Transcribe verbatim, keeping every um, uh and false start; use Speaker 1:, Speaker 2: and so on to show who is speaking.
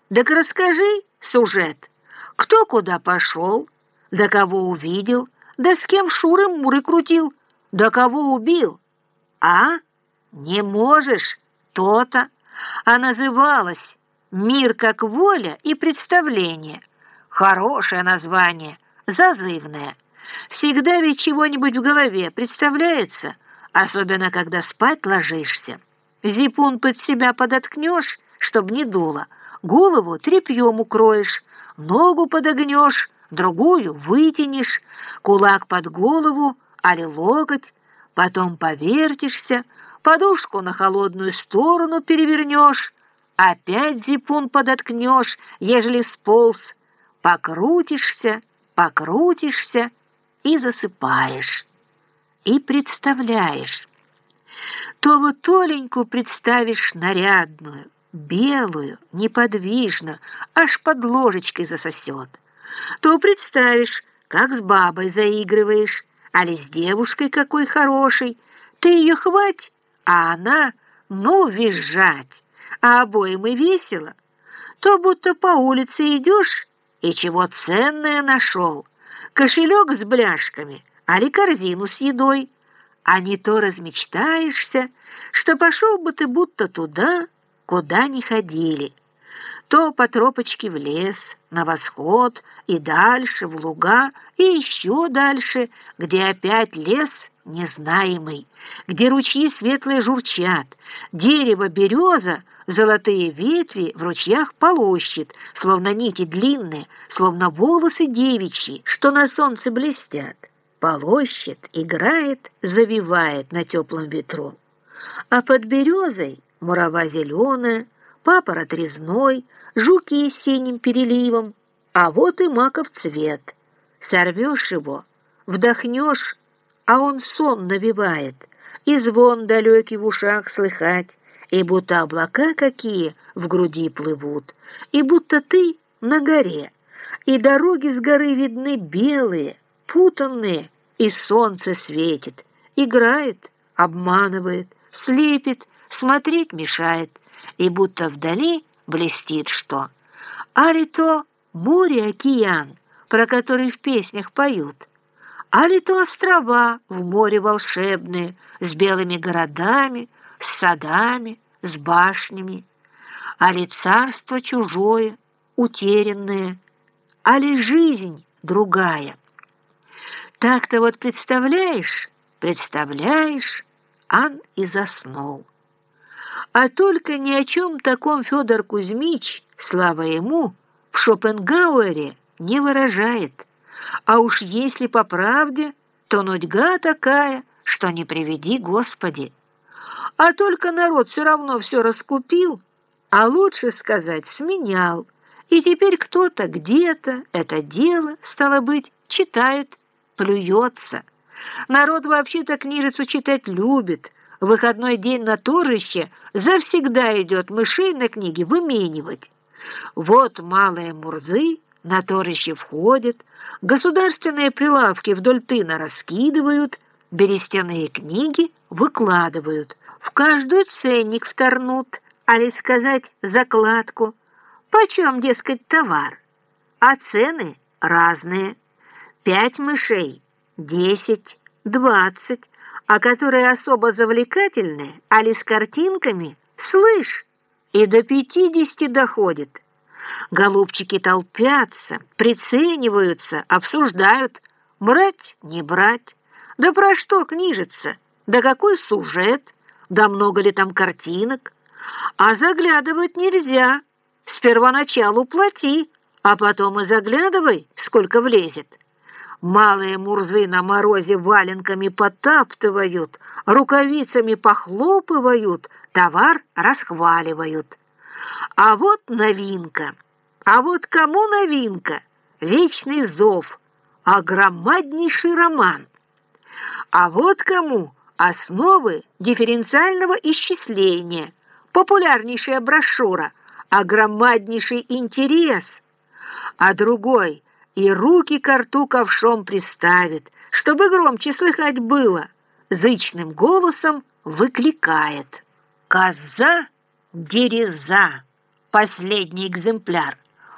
Speaker 1: Так расскажи сюжет. Кто куда пошел, да кого увидел, да с кем шуры-муры крутил, да кого убил. А? Не можешь, то-то. А называлась «Мир как воля и представление». Хорошее название, зазывное. Всегда ведь чего-нибудь в голове представляется, особенно когда спать ложишься. Зипун под себя подоткнешь, чтоб не дуло, голову тряпьем укроешь, ногу подогнешь, другую вытянешь, кулак под голову, али локоть, потом повертишься, подушку на холодную сторону перевернешь, опять зипун подоткнешь, ежели сполз, покрутишься, покрутишься и засыпаешь. И представляешь. То вот Оленьку представишь нарядную, белую, неподвижно, аж под ложечкой засосет. То представишь, как с бабой заигрываешь, али с девушкой какой хорошей. Ты ее хвать, а она, ну, визжать, а обоим и весело. То будто по улице идешь и чего ценное нашел, кошелек с бляшками, али корзину с едой, а не то размечтаешься, что пошел бы ты будто туда, куда не ходили. То по тропочке в лес, на восход и дальше в луга, и еще дальше, где опять лес незнаемый, где ручьи светлые журчат, дерево береза, золотые ветви в ручьях полощет, словно нити длинные, словно волосы девичьи, что на солнце блестят. Полощет, играет, завивает на теплом ветру. А под березой мурава зеленая, папороть резной, жуки с синим переливом, а вот и маков цвет. Сорвешь его, вдохнешь, а он сон навевает, и звон далекий в ушах слыхать, и будто облака какие в груди плывут, и будто ты на горе, и дороги с горы видны белые, путанные, и солнце светит, играет, обманывает, слепит, смотреть мешает, и будто вдали блестит что. Али то море-океан, про который в песнях поют, али то острова в море волшебные, с белыми городами, с садами, с башнями, али царство чужое, утерянное, али жизнь другая. Так-то вот представляешь, представляешь, ан и заснул. А только ни о чем таком Федор Кузьмич, слава ему, в Шопенгауэре не выражает. А уж если по правде, то нудьга такая, что не приведи Господи. А только народ все равно все раскупил, а лучше сказать, сменял. И теперь кто-то где-то это дело, стало быть, читает, плюется. Народ вообще-то книжицу читать любит. В выходной день на торжище завсегда идет мышей на книги выменивать. Вот малые мурзы на торжище входят, государственные прилавки вдоль тына раскидывают, берестяные книги выкладывают, в каждую ценник вторнут, али сказать закладку. Почем, дескать, товар? А цены разные. Пять мышей, десять, двадцать, а которые особо завлекательные, али с картинками, слышь, и до пятидесяти доходит. Голубчики толпятся, прицениваются, обсуждают, брать, не брать. Да про что книжица? Да какой сюжет? Да много ли там картинок? А заглядывать нельзя. С первоначалу плати, а потом и заглядывай, сколько влезет. Малые мурзы на морозе валенками потаптывают, рукавицами похлопывают, товар расхваливают. А вот новинка. А вот кому новинка? Вечный зов, огромаднейший роман. А вот кому основы дифференциального исчисления, популярнейшая брошюра, огромаднейший интерес. А другой и руки ко рту ковшом приставит, чтобы громче слыхать было, зычным голосом выкликает: «Коза, дереза, последний экземпляр.